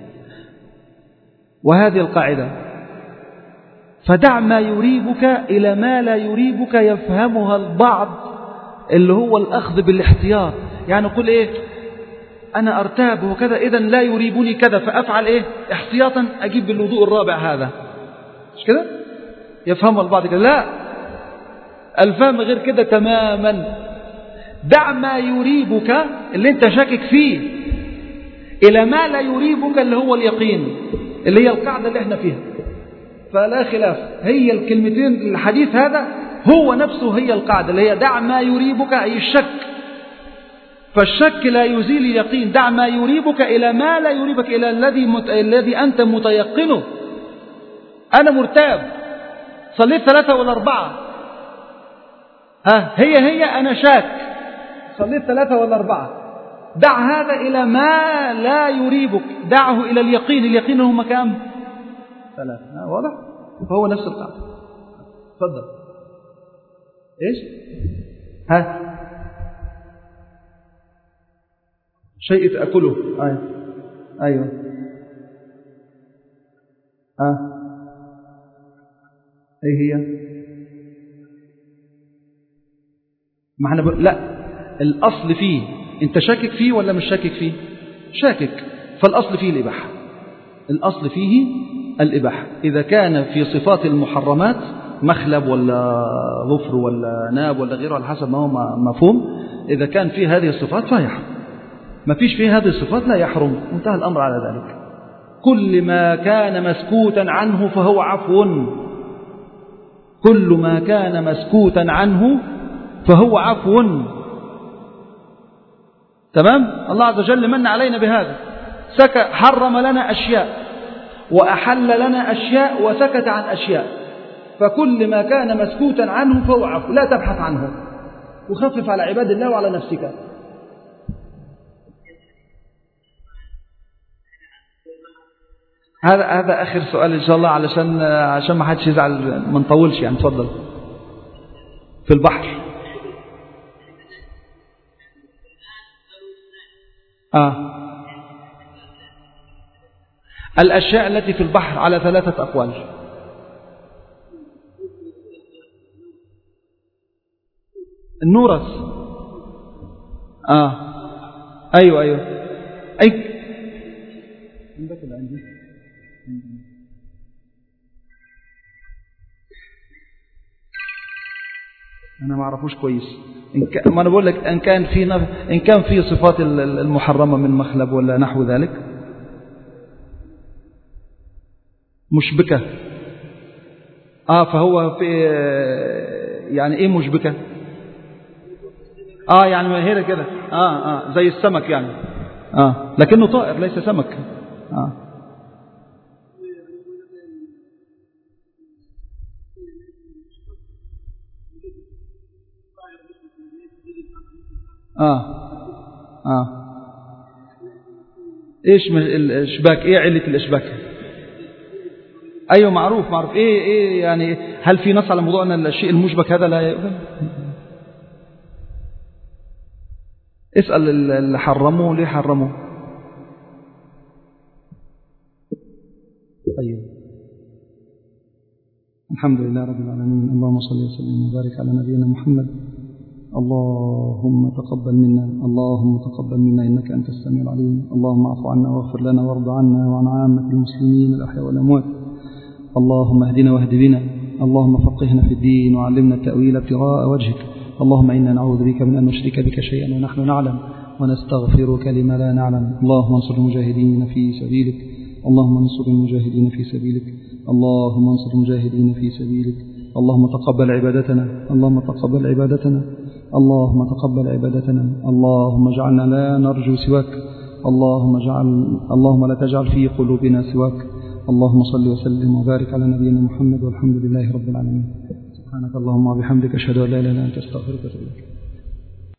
وهذه القاعدة فدع ما يريبك إلى ما لا يريبك يفهمها البعض اللي هو الأخذ بالاحتياط، يعني قل إيه أنا أرتاب وكذا، إذن لا يريبني كذا، فأفعل إيه احتياطا أجيب بالوضوء الرابع، هذا مش كده؟ يفهمها البعض كده. لا، الفهم غير كده تماما. دع ما يريبك اللي انت شاكك فيه إلى ما لا يريبك اللي هو اليقين، اللي هي القاعدة اللي احنا فيها، فلا خلاف. هي الكلمتين الحديث هذا هو نفسه هي القاعدة اللي هي دع ما يريبك، أي الشك، فالشك لا يزيل اليقين. دع ما يريبك إلى ما لا يريبك، إلى الذي أنت متيقنه. أنا مرتاب، صليت 3 ولا 4، هي أنا شاك، صليت 3 ولا 4. دع هذا إلى ما لا يريبك، دعه إلى اليقين. اليقين هو كام؟ 3. واضح؟ فهو نفس القاعدة. تفضل. إيش؟ شيء تأكله. أيوه. أي هي؟ ما احنا لا، الأصل فيه أنت شاكك فيه ولا مش شاكك فيه؟ شاكك، فالأصل فيه الإباحة. الأصل فيه الإباحة. إذا كان في صفات المحرمات مخلب ولا ظفر ولا ناب ولا غيره على حسب ما هو مفهوم. إذا كان فيه هذه الصفات فيحرم، ما فيش فيه هذه الصفات لا يحرم، انتهى الأمر على ذلك. كل ما كان مسكوتا عنه فهو عفو، كل ما كان مسكوتا عنه فهو عفو. تمام. الله عز وجل من علينا بهذا، حرم لنا أشياء وأحل لنا أشياء وسكت عن أشياء، فكل ما كان مسكوتا عنه فهو عفو، لا تبحث عنه وخفف على عباد الله وعلى نفسك. هذا آخر سؤال إن شاء الله، عشان ما حدش يزعل، ما نطولش يعني. تفضل. في البحر الأشياء التي في البحر على 3 أقوال. النورس. أيوة أي أنا ما أعرفوش كويس. ما أنا بقول لك إن كان في صفات المحرمة من مخلب ولا نحو ذلك مشبكة. فهو في يعني إيه مشبكة؟ يعني هنا كده زي السمك يعني. لكنه طائر ليس سمك. ايش الاشباك؟ ايه علة الاشباك؟ ايوه معروف. ايه يعني هل في نص على موضوع ان الشيء المشبك هذا لا يؤكل؟ اسأل اللي حرموه ليه حرموه. طيب الحمد لله رب العالمين. اللهم صل وسلم وبارك على نبينا محمد. اللهم تقبل منا إنك أنت السميع العليم. اللهم اعف عنا واغفر لنا وارض عنا وعن عامة المسلمين الأحياء والأموات. اللهم اهدنا واهد بنا. اللهم فقهنا في الدين وعلمنا التأويل ابتغاء وجهك. اللهم إنا نعوذ بك من أن نشرك بك شيئا ونحن نعلم ونستغفرك لما لا نعلم. اللهم انصر المجاهدين في سبيلك. اللهم انصر المجاهدين في سبيلك. اللهم انصر المجاهدين في سبيلك. اللهم تقبل عبادتنا. اللهم تقبل عبادتنا. اللهم تقبل عبادتنا. اللهم اجعلنا لا نرجو سواك. اللهم لا تجعل في قلوبنا سواك. اللهم صل وسلم وبارك على نبينا محمد والحمد لله رب العالمين. سبحانك اللهم وبحمدك أشهد أن لا إله إلا أنت أستغفرك وأتوب إليك.